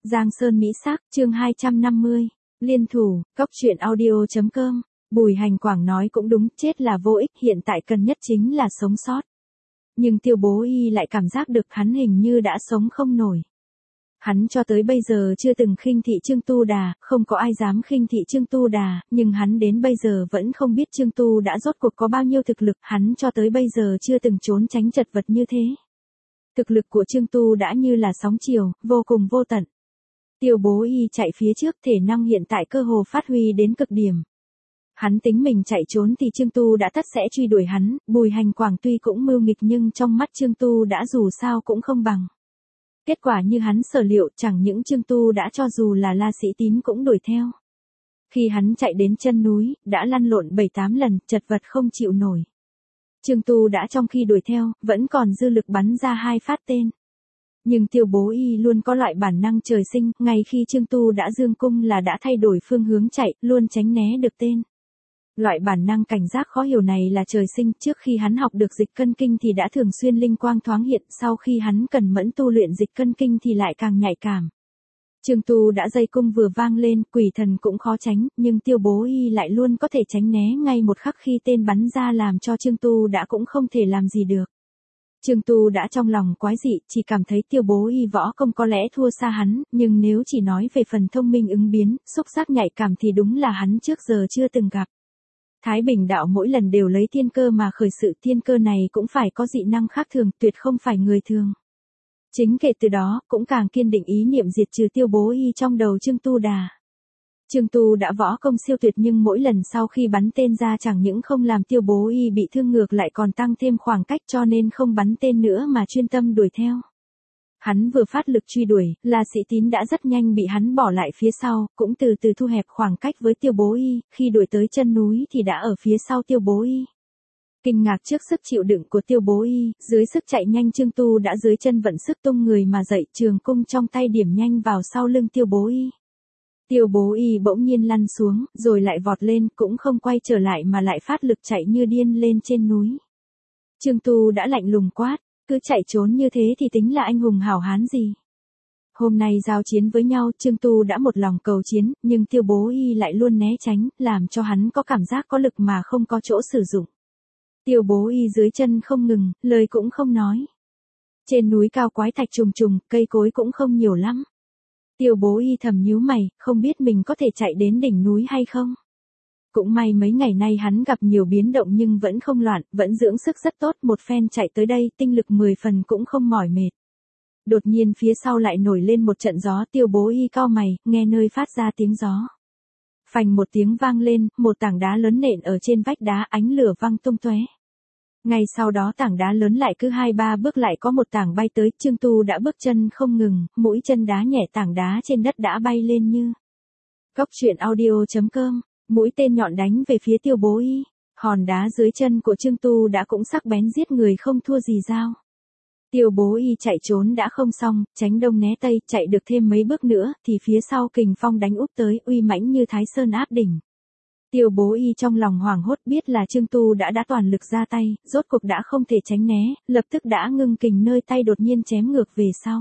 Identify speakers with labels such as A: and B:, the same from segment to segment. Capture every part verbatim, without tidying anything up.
A: Giang Sơn Mỹ Sắc, chương hai trăm năm mươi. Liên thủ, cốc truyện audio.com. Bùi Hành Quảng nói cũng đúng, chết là vô ích, hiện tại cần nhất chính là sống sót. Nhưng Tiêu Bố Y lại cảm giác được hắn hình như đã sống không nổi. Hắn cho tới bây giờ chưa từng khinh thị Trương Tu Đà, không có ai dám khinh thị Trương Tu Đà, nhưng hắn đến bây giờ vẫn không biết Trương Tu đã rốt cuộc có bao nhiêu thực lực, hắn cho tới bây giờ chưa từng trốn tránh chật vật như thế. Thực lực của Trương Tu đã như là sóng chiều, vô cùng vô tận. Tiêu Bố Y chạy phía trước, thể năng hiện tại cơ hồ phát huy đến cực điểm. Hắn tính mình chạy trốn thì Trương Tu đã tất sẽ truy đuổi hắn, Bùi Hành Quảng tuy cũng mưu nghịch nhưng trong mắt Trương Tu đã dù sao cũng không bằng. Kết quả như hắn sở liệu, chẳng những Trương Tu đã cho dù là La Sĩ Tín cũng đuổi theo. Khi hắn chạy đến chân núi, đã lăn lộn bảy tám lần, chật vật không chịu nổi. Trương Tu đã trong khi đuổi theo, vẫn còn dư lực bắn ra hai phát tên. Nhưng Tiêu Bố Y luôn có loại bản năng trời sinh, ngay khi Trương Tu đã dương cung là đã thay đổi phương hướng chạy, luôn tránh né được tên. Loại bản năng cảnh giác khó hiểu này là trời sinh, trước khi hắn học được dịch cân kinh thì đã thường xuyên linh quang thoáng hiện, sau khi hắn cần mẫn tu luyện dịch cân kinh thì lại càng nhạy cảm. Trương Tu đã dây cung vừa vang lên, quỷ thần cũng khó tránh, nhưng Tiêu Bố Y lại luôn có thể tránh né ngay một khắc khi tên bắn ra làm cho Trương Tu đã cũng không thể làm gì được. Trương Tu đã trong lòng quái dị, chỉ cảm thấy Tiêu Bố Y võ công có lẽ thua xa hắn, nhưng nếu chỉ nói về phần thông minh ứng biến, xúc giác nhạy cảm thì đúng là hắn trước giờ chưa từng gặp. Thái Bình đạo mỗi lần đều lấy thiên cơ mà khởi sự, thiên cơ này cũng phải có dị năng khác thường, tuyệt không phải người thường. Chính kể từ đó, cũng càng kiên định ý niệm diệt trừ Tiêu Bố Y trong đầu Trương Tu Đà. Trương Tu đã võ công siêu tuyệt nhưng mỗi lần sau khi bắn tên ra chẳng những không làm Tiêu Bố Y bị thương ngược lại còn tăng thêm khoảng cách, cho nên không bắn tên nữa mà chuyên tâm đuổi theo. Hắn vừa phát lực truy đuổi, La Sĩ Tín đã rất nhanh bị hắn bỏ lại phía sau, cũng từ từ thu hẹp khoảng cách với Tiêu Bố Y, khi đuổi tới chân núi thì đã ở phía sau Tiêu Bố Y. Kinh ngạc trước sức chịu đựng của Tiêu Bố Y, dưới sức chạy nhanh Trương Tu đã dưới chân vận sức tung người mà dậy, trường cung trong tay điểm nhanh vào sau lưng Tiêu Bố Y. Tiêu Bố Y bỗng nhiên lăn xuống, rồi lại vọt lên, cũng không quay trở lại mà lại phát lực chạy như điên lên trên núi. Trương Tu đã lạnh lùng quát, cứ chạy trốn như thế thì tính là anh hùng hảo hán gì. Hôm nay giao chiến với nhau, Trương Tu đã một lòng cầu chiến, nhưng Tiêu Bố Y lại luôn né tránh, làm cho hắn có cảm giác có lực mà không có chỗ sử dụng. Tiêu Bố Y dưới chân không ngừng, lời cũng không nói. Trên núi cao quái thạch trùng trùng, cây cối cũng không nhiều lắm. Tiêu Bố Y thầm nhíu mày, không biết mình có thể chạy đến đỉnh núi hay không. Cũng may mấy ngày nay hắn gặp nhiều biến động nhưng vẫn không loạn, vẫn dưỡng sức rất tốt, một phen chạy tới đây, tinh lực mười phần cũng không mỏi mệt. Đột nhiên phía sau lại nổi lên một trận gió, Tiêu Bố Y cau mày, nghe nơi phát ra tiếng gió. Phành một tiếng vang lên, một tảng đá lớn nện ở trên vách đá, ánh lửa văng tung tóe. Ngay sau đó tảng đá lớn lại cứ hai ba bước lại có một tảng bay tới, Trương Tu đã bước chân không ngừng, mũi chân đá nhẹ tảng đá trên đất đã bay lên như. Cốc truyện audio.com. Mũi tên nhọn đánh về phía Tiêu Bố Y, hòn đá dưới chân của Trương Tu đã cũng sắc bén giết người không thua gì dao. Tiêu Bố Y chạy trốn đã không xong, tránh đông né tây, chạy được thêm mấy bước nữa, thì phía sau kình phong đánh úp tới, uy mãnh như Thái Sơn áp đỉnh. Tiêu Bố Y trong lòng hoảng hốt biết là Trương Tu đã đã toàn lực ra tay, rốt cuộc đã không thể tránh né, lập tức đã ngưng kình nơi tay đột nhiên chém ngược về sau.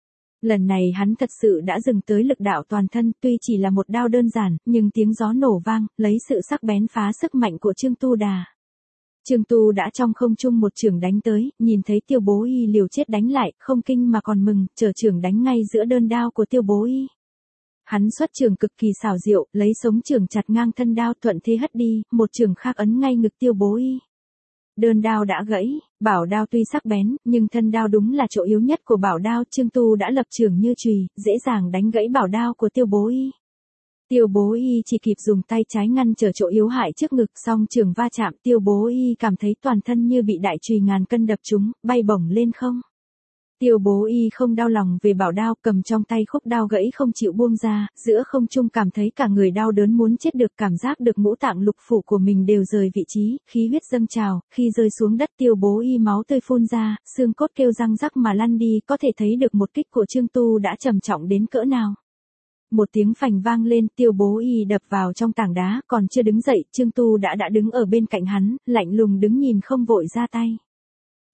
A: Lần này hắn thật sự đã dừng tới lực đạo toàn thân, tuy chỉ là một đao đơn giản, nhưng tiếng gió nổ vang, lấy sự sắc bén phá sức mạnh của Trương Tu Đà. Trương Tu đã trong không trung một chưởng đánh tới, nhìn thấy Tiêu Bố Y liều chết đánh lại, không kinh mà còn mừng, trở chưởng đánh ngay giữa đơn đao của Tiêu Bố Y. Hắn xuất chưởng cực kỳ xảo diệu, lấy sống chưởng chặt ngang thân đao, thuận thế hất đi, một chưởng khác ấn ngay ngực Tiêu Bố Y. Đơn đao đã gãy, bảo đao tuy sắc bén, nhưng thân đao đúng là chỗ yếu nhất của bảo đao, Trương Tu đã lập chưởng như chùy, dễ dàng đánh gãy bảo đao của Tiêu Bố Y. Tiêu Bố Y chỉ kịp dùng tay trái ngăn trở chỗ yếu hại trước ngực, song chưởng va chạm, Tiêu Bố Y cảm thấy toàn thân như bị đại chùy ngàn cân đập trúng, bay bổng lên không. Tiêu Bố Y không đau lòng về bảo đao, cầm trong tay khúc đao gãy không chịu buông ra, giữa không trung cảm thấy cả người đau đớn muốn chết được, cảm giác được ngũ tạng lục phủ của mình đều rời vị trí, khí huyết dâng trào, khi rơi xuống đất Tiêu Bố Y máu tươi phun ra, xương cốt kêu răng rắc mà lăn đi, có thể thấy được một kích của Trương Tu đã trầm trọng đến cỡ nào. Một tiếng phành vang lên, Tiêu Bố Y đập vào trong tảng đá, còn chưa đứng dậy, Trương Tu đã đã đứng ở bên cạnh hắn, lạnh lùng đứng nhìn không vội ra tay.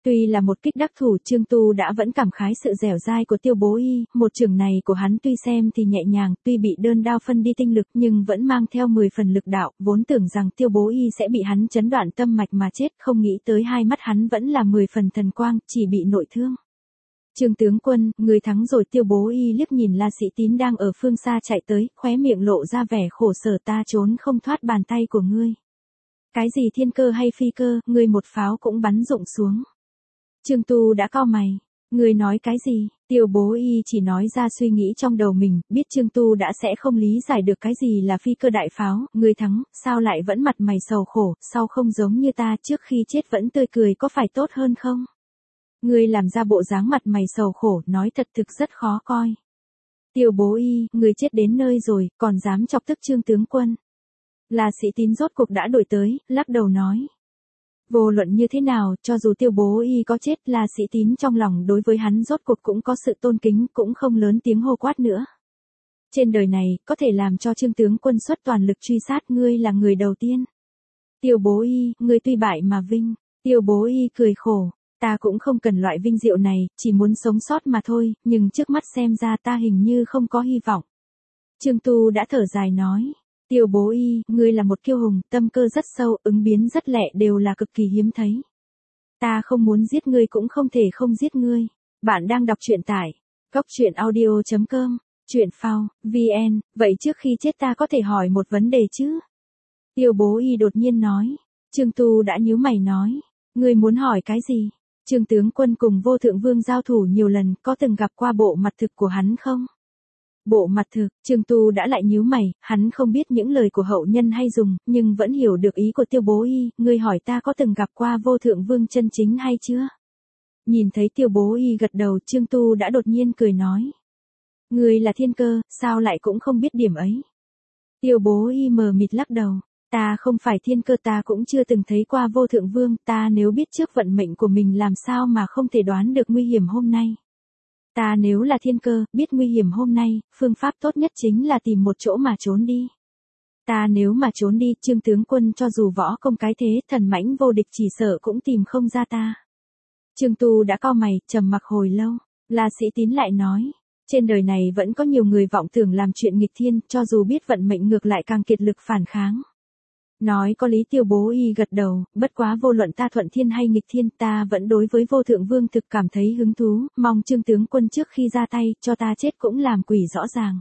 A: Tuy là một kích đắc thủ, Trương Tu đã vẫn cảm khái sự dẻo dai của Tiêu Bố Y, một chưởng này của hắn tuy xem thì nhẹ nhàng, tuy bị đơn đao phân đi tinh lực nhưng vẫn mang theo mười phần lực đạo, vốn tưởng rằng Tiêu Bố Y sẽ bị hắn chấn đoạn tâm mạch mà chết, không nghĩ tới hai mắt hắn vẫn là mười phần thần quang, chỉ bị nội thương. Trương tướng quân, người thắng rồi. Tiêu Bố Y liếc nhìn La Sĩ Tín đang ở phương xa chạy tới, khóe miệng lộ ra vẻ khổ sở, ta trốn không thoát bàn tay của ngươi. Cái gì thiên cơ hay phi cơ, ngươi một pháo cũng bắn rụng xuống. Trương Tu đã cau mày. Ngươi nói cái gì? Tiêu Bố Y chỉ nói ra suy nghĩ trong đầu mình, biết Trương Tu đã sẽ không lý giải được cái gì là phi cơ đại pháo. Ngươi thắng, sao lại vẫn mặt mày sầu khổ, sao không giống như ta trước khi chết vẫn tươi cười, có phải tốt hơn không? Ngươi làm ra bộ dáng mặt mày sầu khổ, nói thật thực rất khó coi. Tiêu Bố Y, ngươi chết đến nơi rồi, còn dám chọc tức Trương tướng quân. La Sĩ Tín rốt cuộc đã đuổi tới, lắc đầu nói. Vô luận như thế nào, cho dù Tiêu Bố Y có chết, La Sĩ Tín trong lòng đối với hắn rốt cuộc cũng có sự tôn kính, cũng không lớn tiếng hô quát nữa. Trên đời này, có thể làm cho Trương tướng quân xuất toàn lực truy sát ngươi là người đầu tiên. Tiêu Bố Y, ngươi tuy bại mà vinh. Tiêu Bố Y cười khổ. Ta cũng không cần loại vinh diệu này, chỉ muốn sống sót mà thôi, nhưng trước mắt xem ra ta hình như không có hy vọng. Trương Tu đã thở dài nói. Tiêu Bố Y, ngươi là một kiêu hùng, tâm cơ rất sâu, ứng biến rất lẹ, đều là cực kỳ hiếm thấy. Ta không muốn giết ngươi cũng không thể không giết ngươi. Bạn đang đọc truyện tại góc truyện audio chấm com, truyện phao, vn, vậy trước khi chết ta có thể hỏi một vấn đề chứ? Tiêu Bố Y đột nhiên nói. Trương Tu đã nhíu mày nói. Ngươi muốn hỏi cái gì? Trương tướng quân cùng Vô Thượng Vương giao thủ nhiều lần, có từng gặp qua bộ mặt thực của hắn không? Bộ mặt thực, Trương Tu đã lại nhíu mày, hắn không biết những lời của hậu nhân hay dùng, nhưng vẫn hiểu được ý của Tiêu Bố Y, ngươi hỏi ta có từng gặp qua Vô Thượng Vương chân chính hay chưa? Nhìn thấy Tiêu Bố Y gật đầu, Trương Tu đã đột nhiên cười nói. Ngươi là thiên cơ, sao lại cũng không biết điểm ấy? Tiêu Bố Y mờ mịt lắc đầu. Ta không phải thiên cơ, ta cũng chưa từng thấy qua Vô Thượng Vương, ta nếu biết trước vận mệnh của mình làm sao mà không thể đoán được nguy hiểm hôm nay. Ta nếu là thiên cơ, biết nguy hiểm hôm nay, phương pháp tốt nhất chính là tìm một chỗ mà trốn đi. Ta nếu mà trốn đi, Trương tướng quân cho dù võ công cái thế, thần mãnh vô địch chỉ sợ cũng tìm không ra ta. Trương Tu đã cau mày, trầm mặc hồi lâu, La Sĩ Tín lại nói. Trên đời này vẫn có nhiều người vọng tưởng làm chuyện nghịch thiên, cho dù biết vận mệnh ngược lại càng kiệt lực phản kháng. Nói có lý. Tiêu Bố Y gật đầu, bất quá vô luận ta thuận thiên hay nghịch thiên, ta vẫn đối với Vô Thượng Vương thực cảm thấy hứng thú, mong Trương tướng quân trước khi ra tay, cho ta chết cũng làm quỷ rõ ràng.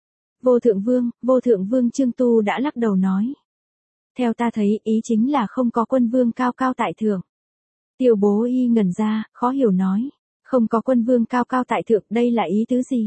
A: Vô Thượng Vương, Vô Thượng Vương. Trương Tu đã lắc đầu nói. Theo ta thấy, ý chính là không có quân vương cao cao tại thượng. Tiêu Bố Y ngẩn ra, khó hiểu nói. Không có quân vương cao cao tại thượng, đây là ý tứ gì?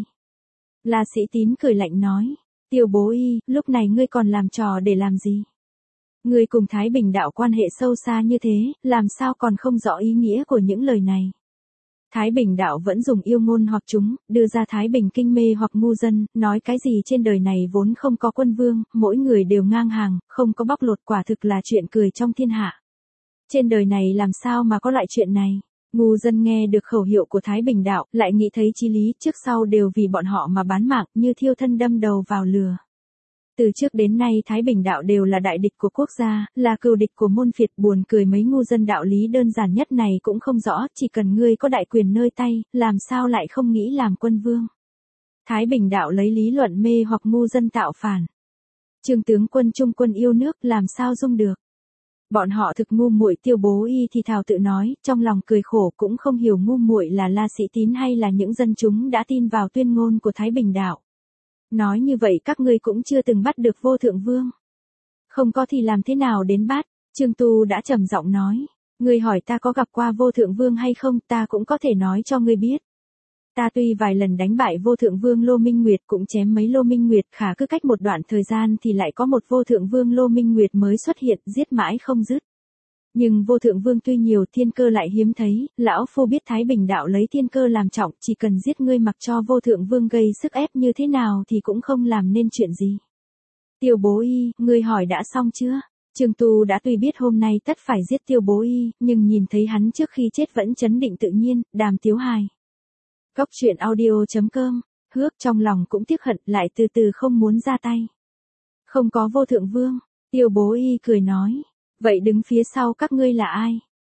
A: La Sĩ Tín cười lạnh nói. Tiêu Bố Y, lúc này ngươi còn làm trò để làm gì? Ngươi cùng Thái Bình đạo quan hệ sâu xa như thế, làm sao còn không rõ ý nghĩa của những lời này? Thái Bình đạo vẫn dùng yêu ngôn hoặc chúng, đưa ra Thái Bình kinh mê hoặc ngu dân, nói cái gì trên đời này vốn không có quân vương, mỗi người đều ngang hàng, không có bóc lột, quả thực là chuyện cười trong thiên hạ. Trên đời này làm sao mà có loại chuyện này? Ngu dân nghe được khẩu hiệu của Thái Bình đạo, lại nghĩ thấy chí lý, trước sau đều vì bọn họ mà bán mạng, như thiêu thân đâm đầu vào lửa. Từ trước đến nay Thái Bình đạo đều là đại địch của quốc gia, là cừu địch của môn phiệt, buồn cười mấy ngu dân đạo lý đơn giản nhất này cũng không rõ, chỉ cần ngươi có đại quyền nơi tay, làm sao lại không nghĩ làm quân vương. Thái Bình đạo lấy lý luận mê hoặc ngu dân tạo phản. Trương tướng quân trung quân yêu nước, làm sao dung được. Bọn họ thực ngu muội. Tiêu Bố Y thì thào tự nói, trong lòng cười khổ, cũng không hiểu ngu muội là La Sĩ Tín hay là những dân chúng đã tin vào tuyên ngôn của Thái Bình đạo. Nói như vậy các ngươi cũng chưa từng bắt được Vô Thượng Vương. Không có thì làm thế nào đến bắt? Trương Tu đã trầm giọng nói. Ngươi hỏi ta có gặp qua Vô Thượng Vương hay không, ta cũng có thể nói cho ngươi biết. Ta tuy vài lần đánh bại Vô Thượng Vương Lô Minh Nguyệt, cũng chém mấy Lô Minh Nguyệt, khả cứ cách một đoạn thời gian thì lại có một Vô Thượng Vương Lô Minh Nguyệt mới xuất hiện, giết mãi không dứt. Nhưng Vô Thượng Vương tuy nhiều, thiên cơ lại hiếm thấy, lão phu biết Thái Bình đạo lấy thiên cơ làm trọng, chỉ cần giết ngươi, mặc cho Vô Thượng Vương gây sức ép như thế nào thì cũng không làm nên chuyện gì. Tiêu Bố Y, ngươi hỏi đã xong chưa? Trương Tu đã tuy biết hôm nay tất phải giết Tiêu Bố Y, nhưng nhìn thấy hắn trước khi chết vẫn trấn định tự nhiên, Đàm Tiếu Hài. Góc truyện audio chấm com, hước trong lòng cũng tiếc hận, lại từ từ không muốn ra tay. Không có Vô Thượng Vương. Tiêu Bố Y cười nói. Vậy đứng phía sau các ngươi là ai?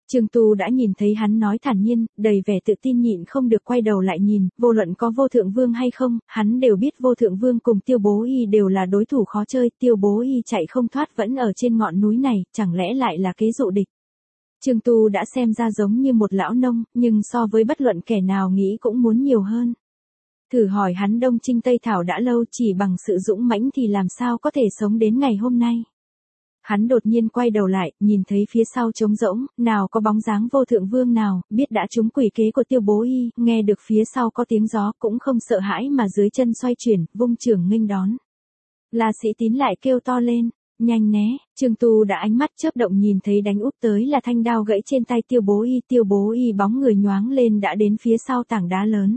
A: Trương Tu đã nhìn thấy hắn nói thản nhiên, đầy vẻ tự tin nhịn không được quay đầu lại nhìn, vô luận có Vô Thượng Vương hay không, hắn đều biết Vô Thượng Vương cùng Tiêu Bố Y đều là đối thủ khó chơi, Tiêu Bố Y chạy không thoát vẫn ở trên ngọn núi này, chẳng lẽ lại là kế dụ địch. Trương Tu đã xem ra giống như một lão nông, nhưng so với bất luận kẻ nào nghĩ cũng muốn nhiều hơn. Thử hỏi hắn Đông Trinh Tây Thảo đã lâu, chỉ bằng sự dũng mãnh thì làm sao có thể sống đến ngày hôm nay. Hắn đột nhiên quay đầu lại, nhìn thấy phía sau trống rỗng, nào có bóng dáng Vô Thượng Vương nào, biết đã trúng quỷ kế của Tiêu Bố Y, nghe được phía sau có tiếng gió cũng không sợ hãi mà dưới chân xoay chuyển, vung chưởng nghênh đón. La Sĩ Tín lại kêu to lên, nhanh né, Trương Tu đã ánh mắt chớp động nhìn thấy đánh úp tới là thanh đao gãy trên tay Tiêu Bố Y, Tiêu Bố Y bóng người nhoáng lên đã đến phía sau tảng đá lớn.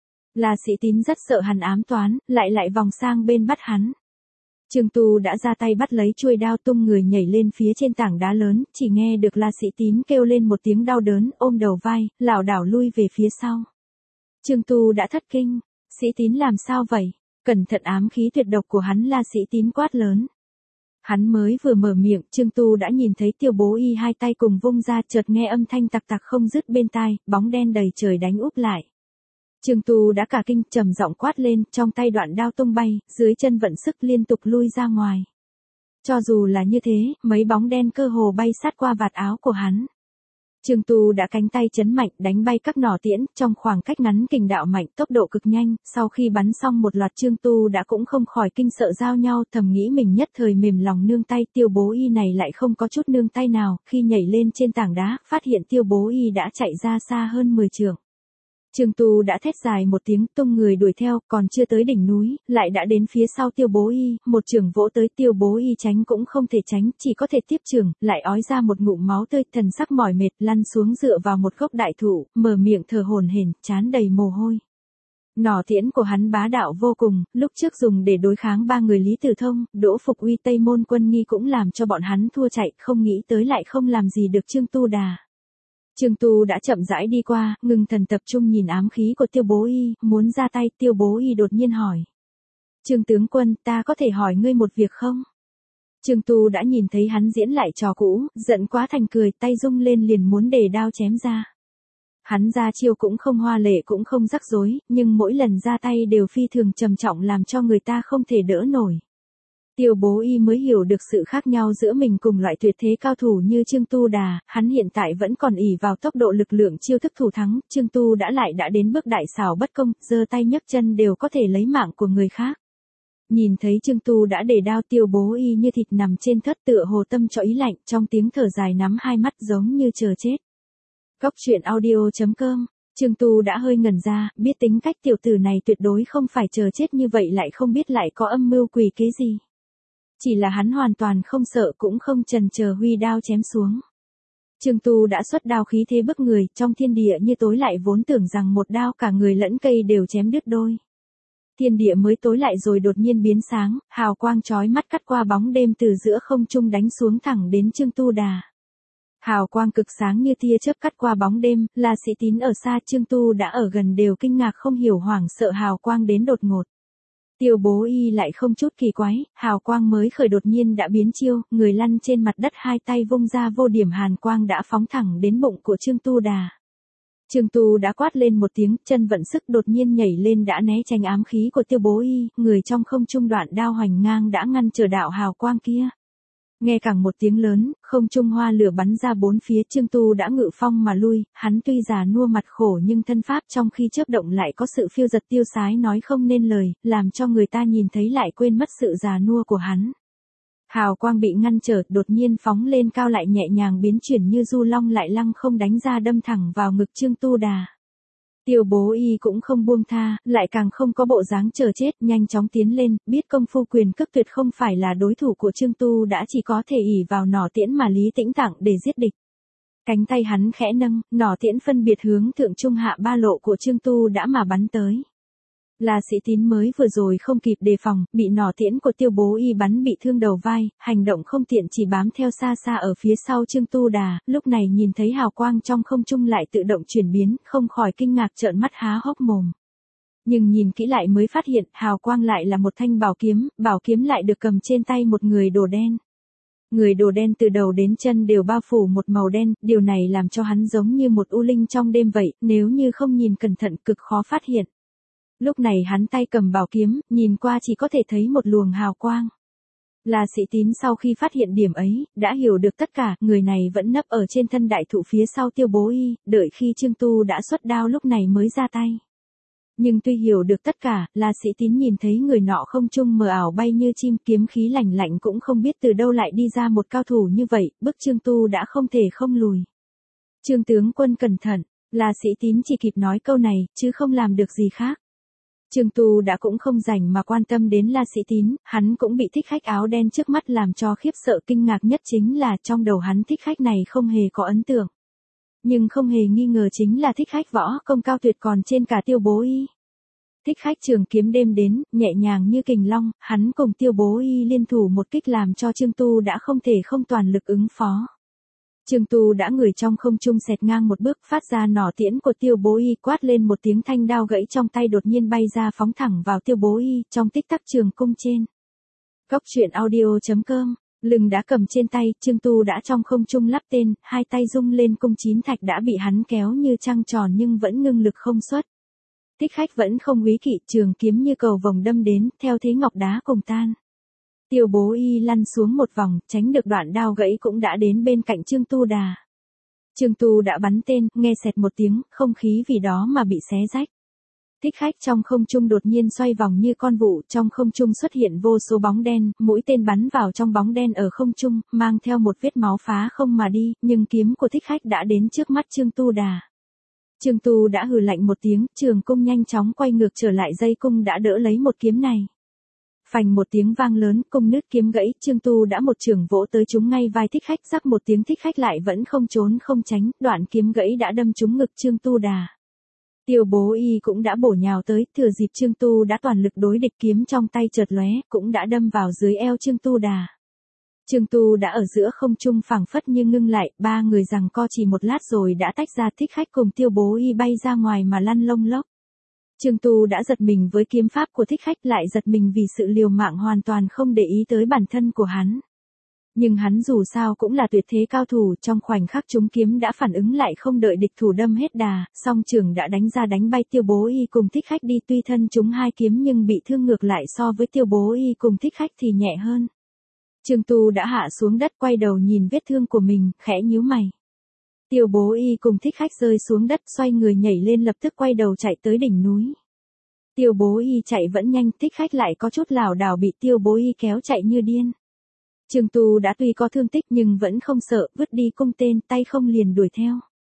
A: La Sĩ Tín rất sợ hắn ám toán, lại lại vòng sang bên bắt hắn. Trương Tu đã ra tay bắt lấy chuôi đao tung người nhảy lên phía trên tảng đá lớn, chỉ nghe được La Sĩ Tín kêu lên một tiếng đau đớn, ôm đầu vai, lảo đảo lui về phía sau. Trương Tu đã thất kinh, Sĩ Tín làm sao vậy? Cẩn thận, ám khí tuyệt độc của hắn. La Sĩ Tín quát lớn. Hắn mới vừa mở miệng, Trương Tu đã nhìn thấy Tiêu Bố Y hai tay cùng vung ra, chợt nghe âm thanh tặc tặc không dứt bên tai, bóng đen đầy trời đánh úp lại. Trương Tu đã cả kinh, trầm giọng quát lên, trong tay đoạn đao tung bay, dưới chân vận sức liên tục lui ra ngoài. Cho dù là như thế, mấy bóng đen cơ hồ bay sát qua vạt áo của hắn. Trương Tu đã cánh tay chấn mạnh, đánh bay các nỏ tiễn, trong khoảng cách ngắn kình đạo mạnh, tốc độ cực nhanh, sau khi bắn xong một loạt Trương Tu đã cũng không khỏi kinh sợ giao nhau, thầm nghĩ mình nhất thời mềm lòng nương tay. Tiêu Bố Y này lại không có chút nương tay nào, khi nhảy lên trên tảng đá, phát hiện Tiêu Bố Y đã chạy ra xa hơn mười trượng. Trương Tu đã thét dài một tiếng, tung người đuổi theo, còn chưa tới đỉnh núi, lại đã đến phía sau Tiêu Bố Y, một chưởng vỗ tới. Tiêu Bố Y tránh cũng không thể tránh, chỉ có thể tiếp chưởng, lại ói ra một ngụm máu tươi, thần sắc mỏi mệt, lăn xuống dựa vào một gốc đại thụ, mở miệng thở hổn hển, trán đầy mồ hôi. Nỏ tiễn của hắn bá đạo vô cùng, lúc trước dùng để đối kháng ba người Lý Tử Thông, Đỗ Phục Uy, Tây Môn Quân Nghi cũng làm cho bọn hắn thua chạy, không nghĩ tới lại không làm gì được Trương Tu Đà. Trương Tu đã chậm rãi đi qua, ngừng thần tập trung nhìn ám khí của Tiêu Bố Y, muốn ra tay. Tiêu Bố Y đột nhiên hỏi. Trương tướng quân, ta có thể hỏi ngươi một việc không? Trương Tu đã nhìn thấy hắn diễn lại trò cũ, giận quá thành cười, tay rung lên liền muốn để đao chém ra. Hắn ra chiêu cũng không hoa lệ cũng không rắc rối, nhưng mỗi lần ra tay đều phi thường trầm trọng làm cho người ta không thể đỡ nổi. Tiêu Bố Y mới hiểu được sự khác nhau giữa mình cùng loại tuyệt thế cao thủ như Trương Tu Đà, hắn hiện tại vẫn còn ỷ vào tốc độ lực lượng chiêu thức thủ thắng, Trương Tu đã lại đã đến bước đại xảo bất công, giơ tay nhấc chân đều có thể lấy mạng của người khác. Nhìn thấy Trương Tu đã để đao, Tiêu Bố Y như thịt nằm trên thớt tựa hồ tâm cho ý lạnh, trong tiếng thở dài nắm hai mắt giống như chờ chết. Góc truyện audio chấm com. Trương Tu đã hơi ngẩn ra, biết tính cách tiểu tử này tuyệt đối không phải chờ chết như vậy, lại không biết lại có âm mưu quỷ kế gì. Chỉ là hắn hoàn toàn không sợ cũng không chần chờ huy đao chém xuống. Trương Tu đã xuất đao khí thế bức người, trong thiên địa như tối lại, vốn tưởng rằng một đao cả người lẫn cây đều chém đứt đôi. Thiên địa mới tối lại rồi đột nhiên biến sáng, hào quang chói mắt cắt qua bóng đêm từ giữa không trung đánh xuống thẳng đến Trương Tu Đà. Hào quang cực sáng như tia chớp cắt qua bóng đêm, La Sĩ Tín ở xa, Trương Tu đã ở gần đều kinh ngạc không hiểu hoảng sợ hào quang đến đột ngột. Tiêu Bố Y lại không chút kỳ quái, hào quang mới khởi đột nhiên đã biến chiêu, người lăn trên mặt đất, hai tay vung ra, vô điểm hàn quang đã phóng thẳng đến bụng của Trương Tu Đà. Trương Tu đã quát lên một tiếng, chân vận sức đột nhiên nhảy lên đã né tránh ám khí của Tiêu Bố Y, người trong không trung đoạn đao hoành ngang đã ngăn trở đạo hào quang kia. Nghe càng một tiếng lớn, không trung hoa lửa bắn ra bốn phía, Trương Tu đã ngự phong mà lui, hắn tuy già nua mặt khổ nhưng thân pháp trong khi chớp động lại có sự phiêu giật tiêu sái nói không nên lời, làm cho người ta nhìn thấy lại quên mất sự già nua của hắn. Hào quang bị ngăn trở, đột nhiên phóng lên cao lại nhẹ nhàng biến chuyển như du long lại lăng không đánh ra, đâm thẳng vào ngực Trương Tu Đà. Tiêu Bố Y cũng không buông tha, lại càng không có bộ dáng chờ chết, nhanh chóng tiến lên, biết công phu quyền cước tuyệt không phải là đối thủ của Trương Tu đã, chỉ có thể ỷ vào nỏ tiễn mà Lý Tĩnh tặng để giết địch. Cánh tay hắn khẽ nâng, nỏ tiễn phân biệt hướng thượng trung hạ ba lộ của Trương Tu đã mà bắn tới. La Sĩ Tín mới vừa rồi không kịp đề phòng, bị nỏ tiễn của Tiêu Bố Y bắn bị thương đầu vai, hành động không tiện chỉ bám theo xa xa ở phía sau Trương Tu Đà, lúc này nhìn thấy hào quang trong không trung lại tự động chuyển biến, không khỏi kinh ngạc trợn mắt há hốc mồm. Nhưng nhìn kỹ lại mới phát hiện, hào quang lại là một thanh bảo kiếm, bảo kiếm lại được cầm trên tay một người đồ đen. Người đồ đen từ đầu đến chân đều bao phủ một màu đen, điều này làm cho hắn giống như một u linh trong đêm vậy, nếu như không nhìn cẩn thận cực khó phát hiện. Lúc này hắn tay cầm bảo kiếm, nhìn qua chỉ có thể thấy một luồng hào quang. La Sĩ Tín sau khi phát hiện điểm ấy, đã hiểu được tất cả, người này vẫn nấp ở trên thân đại thụ phía sau Tiêu Bố Y, đợi khi Trương Tu đã xuất đao lúc này mới ra tay. Nhưng tuy hiểu được tất cả, La Sĩ Tín nhìn thấy người nọ không trung mờ ảo bay như chim, kiếm khí lạnh lạnh cũng không biết từ đâu lại đi ra một cao thủ như vậy, bức Trương Tu đã không thể không lùi. Trương tướng quân cẩn thận, La Sĩ Tín chỉ kịp nói câu này, chứ không làm được gì khác. Trương Tu đã cũng không rảnh mà quan tâm đến La Sĩ Tín, hắn cũng bị thích khách áo đen trước mắt làm cho khiếp sợ, kinh ngạc nhất chính là trong đầu hắn thích khách này không hề có ấn tượng. Nhưng không hề nghi ngờ chính là thích khách võ công cao tuyệt còn trên cả Tiêu Bố Y. Thích khách trường kiếm đêm đến, nhẹ nhàng như kình long, hắn cùng Tiêu Bố Y liên thủ một kích làm cho Trương Tu đã không thể không toàn lực ứng phó. Trương Tu đã ngửi trong không trung xẹt ngang một bước, phát ra nỏ tiễn của Tiêu Bố Y, quát lên một tiếng, thanh đao gãy trong tay đột nhiên bay ra phóng thẳng vào Tiêu Bố Y, trong tích tắc trường cung trên. Góc truyện audio chấm com, lưng đã cầm trên tay, Trương Tu đã trong không trung lắp tên, hai tay rung lên, cung chín thạch đã bị hắn kéo như trăng tròn nhưng vẫn ngưng lực không xuất. Thích khách vẫn không úy kỵ, trường kiếm như cầu vồng đâm đến, theo thế ngọc đá cùng tan. Tiêu Bố Y lăn xuống một vòng, tránh được đoạn đao gãy cũng đã đến bên cạnh Trương Tu đà. Trương Tu đã bắn tên, nghe xẹt một tiếng, không khí vì đó mà bị xé rách. Thích khách trong không trung đột nhiên xoay vòng như con vụ, trong không trung xuất hiện vô số bóng đen, mũi tên bắn vào trong bóng đen ở không trung, mang theo một vết máu phá không mà đi, nhưng kiếm của thích khách đã đến trước mắt Trương Tu đà. Trương Tu đã hừ lạnh một tiếng, trường cung nhanh chóng quay ngược trở lại, dây cung đã đỡ lấy một kiếm này. Phành một tiếng vang lớn, cung nứt kiếm gãy, Trương Tu đã một chưởng vỗ tới trúng ngay vai thích khách, rắc một tiếng, thích khách lại vẫn không trốn không tránh, đoạn kiếm gãy đã đâm trúng ngực Trương Tu đà. Tiêu Bố Y cũng đã bổ nhào tới, thừa dịp Trương Tu đã toàn lực đối địch, kiếm trong tay chợt lóe, cũng đã đâm vào dưới eo Trương Tu đà. Trương Tu đã ở giữa không trung phảng phất như ngưng lại, ba người giằng co chỉ một lát rồi đã tách ra, thích khách cùng Tiêu Bố Y bay ra ngoài mà lăn lông lốc. Trương Tu đã giật mình với kiếm pháp của thích khách, lại giật mình vì sự liều mạng hoàn toàn không để ý tới bản thân của hắn. Nhưng hắn dù sao cũng là tuyệt thế cao thủ, trong khoảnh khắc trúng kiếm đã phản ứng lại, không đợi địch thủ đâm hết đà, song trường đã đánh ra đánh bay Tiêu Bố Y cùng thích khách đi, tuy thân trúng hai kiếm nhưng bị thương ngược lại so với Tiêu Bố Y cùng thích khách thì nhẹ hơn. Trương Tu đã hạ xuống đất, quay đầu nhìn vết thương của mình, khẽ nhíu mày. Tiêu Bố Y cùng thích khách rơi xuống đất, xoay người nhảy lên, lập tức quay đầu chạy tới đỉnh núi. Tiêu Bố Y chạy vẫn nhanh, thích khách lại có chút lảo đảo bị Tiêu Bố Y kéo chạy như điên. Trương Tu đã tuy có thương tích nhưng vẫn không sợ, vứt đi cung tên, tay không liền đuổi theo.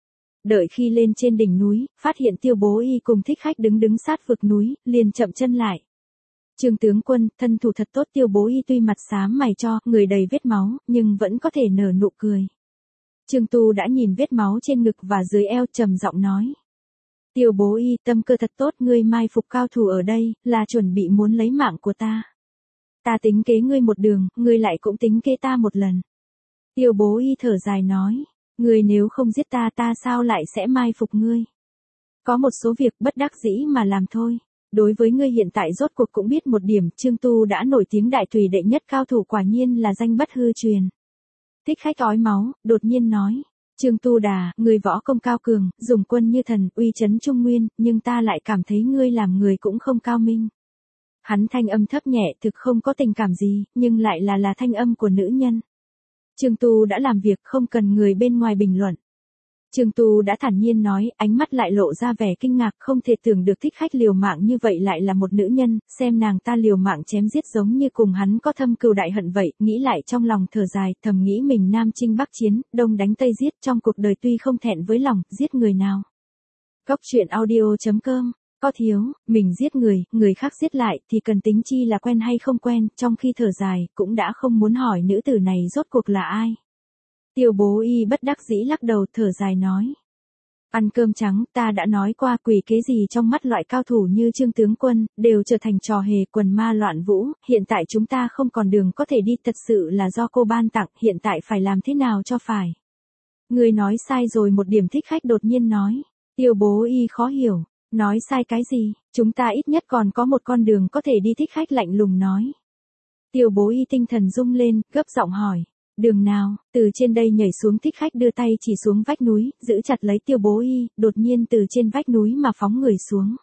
A: Đợi khi lên trên đỉnh núi, phát hiện Tiêu Bố Y cùng thích khách đứng đứng sát vực núi, liền chậm chân lại. Trương tướng quân, thân thủ thật tốt. Tiêu Bố Y tuy mặt xám mày cho, người đầy vết máu, nhưng vẫn có thể nở nụ cười. Trương Tu đã nhìn vết máu trên ngực và dưới eo, trầm giọng nói. Tiêu Bố Y, tâm cơ thật tốt, ngươi mai phục cao thủ ở đây, là chuẩn bị muốn lấy mạng của ta. Ta tính kế ngươi một đường, ngươi lại cũng tính kế ta một lần. Tiêu Bố Y thở dài nói, ngươi nếu không giết ta, ta sao lại sẽ mai phục ngươi. Có một số việc bất đắc dĩ mà làm thôi. Đối với ngươi hiện tại rốt cuộc cũng biết một điểm, Trương Tu đã nổi tiếng đại thủy đệ nhất cao thủ, quả nhiên là danh bất hư truyền. Thích khách ói máu, đột nhiên nói, Trương Tu đà, ngươi võ công cao cường, dùng quân như thần, uy chấn Trung Nguyên, nhưng ta lại cảm thấy ngươi làm người cũng không cao minh. Hắn thanh âm thấp nhẹ, thực không có tình cảm gì, nhưng lại là là thanh âm của nữ nhân. Trương Tu đã làm việc không cần người bên ngoài bình luận. Trương Tu đã thản nhiên nói, ánh mắt lại lộ ra vẻ kinh ngạc, không thể tưởng được thích khách liều mạng như vậy lại là một nữ nhân, xem nàng ta liều mạng chém giết giống như cùng hắn có thâm cừu đại hận vậy, nghĩ lại trong lòng thở dài, thầm nghĩ mình Nam chinh Bắc chiến, Đông đánh Tây giết, trong cuộc đời tuy không thẹn với lòng, giết người nào. Góc truyện audio chấm com, có thiếu, mình giết người, người khác giết lại, thì cần tính chi là quen hay không quen, trong khi thở dài, cũng đã không muốn hỏi nữ tử này rốt cuộc là ai. Tiêu Bố Y bất đắc dĩ lắc đầu, thở dài nói. Ăn cơm trắng, ta đã nói qua, quỷ kế gì trong mắt loại cao thủ như Trương tướng quân, đều trở thành trò hề, quần ma loạn vũ, hiện tại chúng ta không còn đường có thể đi, thật sự là do cô ban tặng, hiện tại phải làm thế nào cho phải. Người nói sai rồi, một điểm, thích khách đột nhiên nói. Tiêu Bố Y khó hiểu, nói sai cái gì, chúng ta ít nhất còn có một con đường có thể đi, thích khách lạnh lùng nói. Tiêu Bố Y tinh thần rung lên, gấp giọng hỏi. Đường nào, từ trên đây nhảy xuống. Thích khách đưa tay chỉ xuống vách núi, giữ chặt lấy Tiêu Bố Y, đột nhiên từ trên vách núi mà phóng người xuống.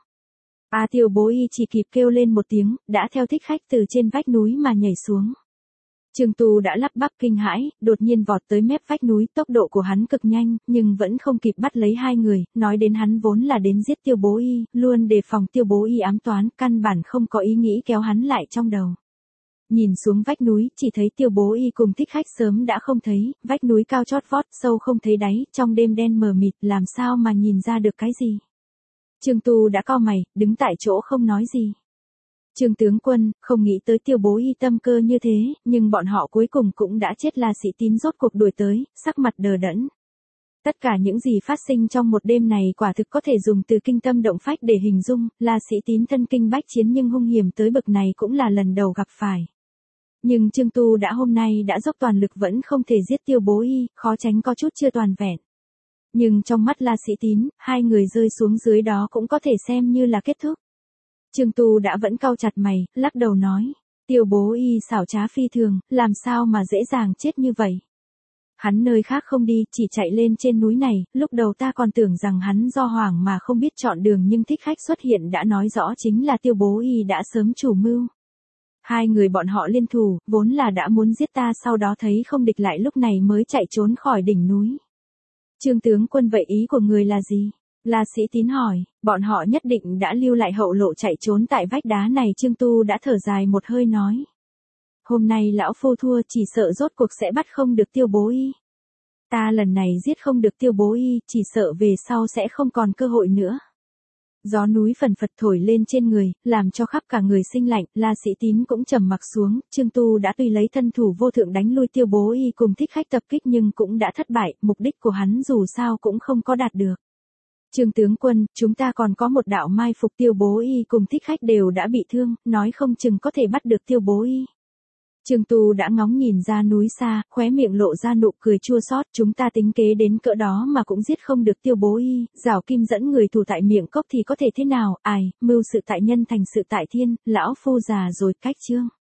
A: A Tiêu Bố Y chỉ kịp kêu lên một tiếng, đã theo thích khách từ trên vách núi mà nhảy xuống. Trương Tu đã lắp bắp kinh hãi, đột nhiên vọt tới mép vách núi, tốc độ của hắn cực nhanh, nhưng vẫn không kịp bắt lấy hai người, nói đến hắn vốn là đến giết Tiêu Bố Y, luôn đề phòng Tiêu Bố Y ám toán, căn bản không có ý nghĩ kéo hắn lại trong đầu. Nhìn xuống vách núi, chỉ thấy Tiêu Bố Y cùng thích khách sớm đã không thấy, vách núi cao chót vót, sâu không thấy đáy, trong đêm đen mờ mịt, làm sao mà nhìn ra được cái gì. Trương Tu đã cau mày, đứng tại chỗ không nói gì. Trương tướng quân, không nghĩ tới Tiêu Bố Y tâm cơ như thế, nhưng bọn họ cuối cùng cũng đã chết. La Sĩ Tín rốt cuộc đuổi tới, sắc mặt đờ đẫn. Tất cả những gì phát sinh trong một đêm này quả thực có thể dùng từ kinh tâm động phách để hình dung. La Sĩ Tín thân kinh bách chiến nhưng hung hiểm tới bậc này cũng là lần đầu gặp phải. Nhưng Trương Tu đã hôm nay đã dốc toàn lực vẫn không thể giết Tiêu Bố Y, khó tránh có chút chưa toàn vẹn. Nhưng trong mắt La Sĩ Tín, hai người rơi xuống dưới đó cũng có thể xem như là kết thúc. Trương Tu đã vẫn cau chặt mày, lắc đầu nói, Tiêu Bố Y xảo trá phi thường, làm sao mà dễ dàng chết như vậy. Hắn nơi khác không đi, chỉ chạy lên trên núi này, lúc đầu ta còn tưởng rằng hắn do hoảng mà không biết chọn đường, nhưng thích khách xuất hiện đã nói rõ chính là Tiêu Bố Y đã sớm chủ mưu. Hai người bọn họ liên thủ, vốn là đã muốn giết ta, sau đó thấy không địch lại lúc này mới chạy trốn khỏi đỉnh núi. Trương tướng quân, vậy ý của người là gì? La Sĩ Tín hỏi, bọn họ nhất định đã lưu lại hậu lộ chạy trốn tại vách đá này. Trương Tu đã thở dài một hơi nói. Hôm nay lão phu thua, chỉ sợ rốt cuộc sẽ bắt không được Tiêu Bố Y. Ta lần này giết không được Tiêu Bố Y, chỉ sợ về sau sẽ không còn cơ hội nữa. Gió núi phần phật thổi lên trên người, làm cho khắp cả người sinh lạnh. La Sĩ Tín cũng trầm mặc xuống. Trương Tu đã tuy lấy thân thủ vô thượng đánh lui Tiêu Bố Y cùng thích khách tập kích nhưng cũng đã thất bại, mục đích của hắn dù sao cũng không có đạt được. Trương tướng quân, chúng ta còn có một đạo mai phục. Tiêu Bố Y cùng thích khách đều đã bị thương, nói không chừng có thể bắt được Tiêu Bố Y. Trương Tu đã ngóng nhìn ra núi xa, khóe miệng lộ ra nụ cười chua xót. Chúng ta tính kế đến cỡ đó mà cũng giết không được Tiêu Bố Y, giảo kim dẫn người thủ tại miệng cốc thì có thể thế nào. Ai, mưu sự tại nhân thành sự tại thiên, lão phu già rồi. Cách chương.